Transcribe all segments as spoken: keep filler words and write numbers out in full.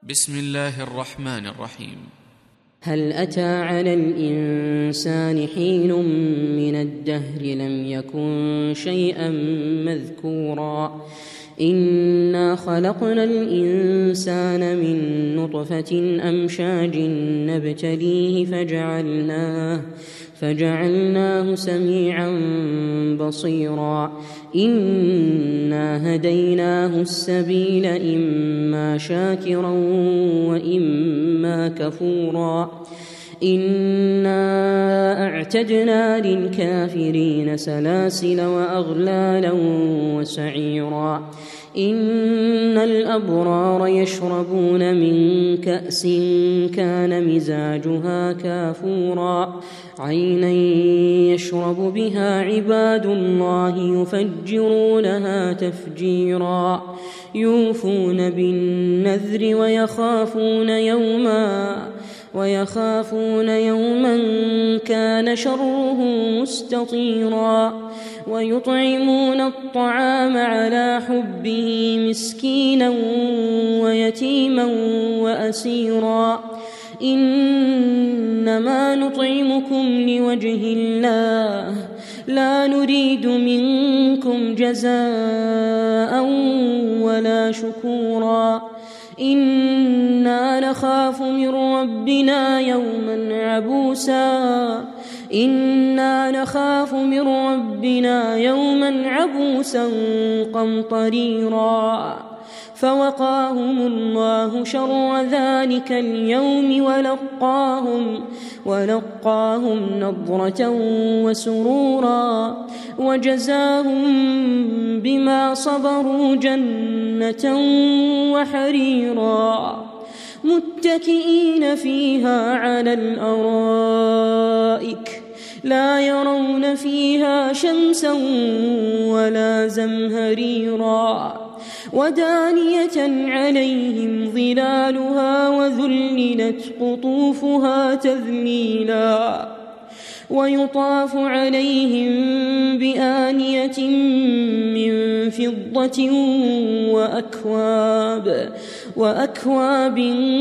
بسم الله الرحمن الرحيم. هل أتى على الإنسان حين من الدهر لم يكن شيئا مذكورا إنا خلقنا الإنسان من نطفة أمشاج نبتليه فجعلناه فجعلناه سميعا بصيرا إنا هديناه السبيل إما شاكرا وإما كفورا إنا أعتدنا للكافرين سلاسل وأغلالا وسعيرا إن الأبرار يشربون من كأس كان مزاجها كافورا عينا يشرب بها عباد الله يفجرونها تفجيرا يوفون بالنذر ويخافون يوما ويخافون يوما كان شره مستطيرا ويطعمون الطعام على حبه مسكينا ويتيما وأسيرا إنما نطعمكم لوجه الله لا نريد منكم جزاء ولا شكورا إنا نخاف من ربنا يوما عبوسا إنا نخاف من ربنا يوما عبوسا قمطريرا فوقاهم الله شر ذلك اليوم ولقاهم ولقاهم نضرة وسرورا وجزاهم بما صبروا جنة وحريرا متكئين فيها على الأرائك لا يرون فيها شمسا ولا زمهريرا ودانية عليهم ظلالها وذللت قطوفها تذليلا ويطاف عليهم بآنية من فضة وأكواب وأكواب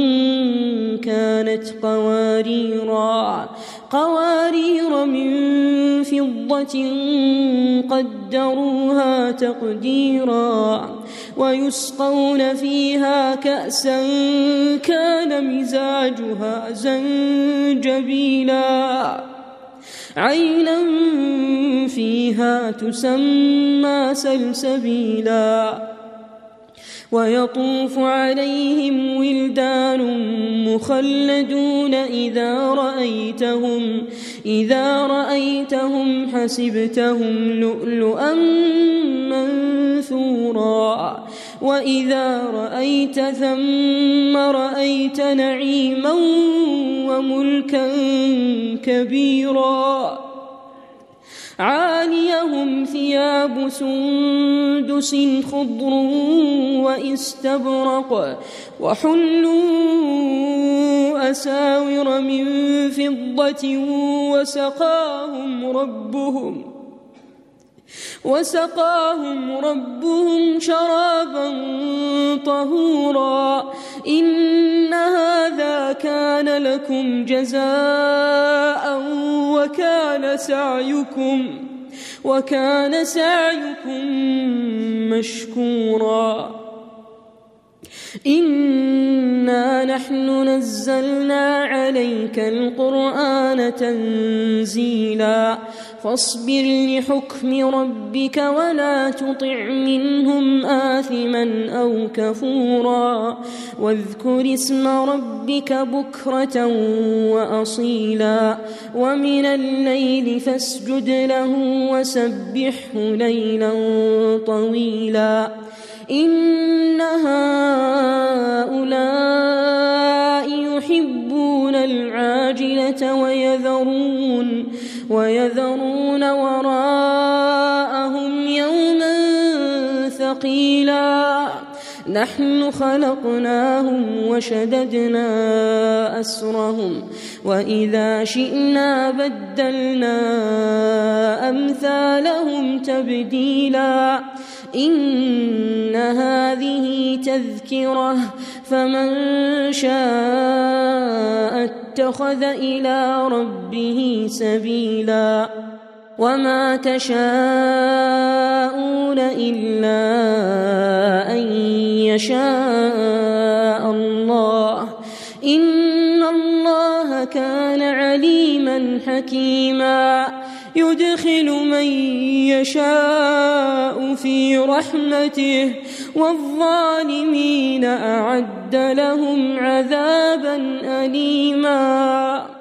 كانت قواريرا قوارير من فضة قدروها تقديرا ويسقون فيها كأسا كان مزاجها زنجبيلا عينا فيها تسمى سلسبيلا ويطوف عليهم ولدان مخلدون إذا رأيتهم إذا رأيتهم حسبتهم لؤلؤا منثورا وإذا رأيت ثم رأيت نعيما وملكا كبيرا عاليهم ثياب سندس خضر واستبرق وحلوا أساور من فضة وسقاهم ربهم وسقاهم ربهم شرابا طهورا إن هذا كان لكم جزاء وكان سعيكم وكان سعيكم مشكورا إنا نحن نزلنا عليك القرآن تنزيلا فاصبر لحكم ربك ولا تطع منهم آثما أو كفورا واذكر اسم ربك بكرة وأصيلا ومن الليل فاسجد له وسبحه ليلا طويلا إن هؤلاء يحبون العاجلة ويذرون ويذرون وراءهم يوما ثقيلا نحن خلقناهم وشددنا أسرهم وإذا شئنا بدلنا أمثالهم تبديلا إن هذه تذكرة فمن شاء اتخذ إلى ربه سبيلا وما تشاءون إلا أن يشاء الله إن الله كان عليما حكيما يدخل من يشاء في رحمته والظالمين أعد لهم عذابا أليما.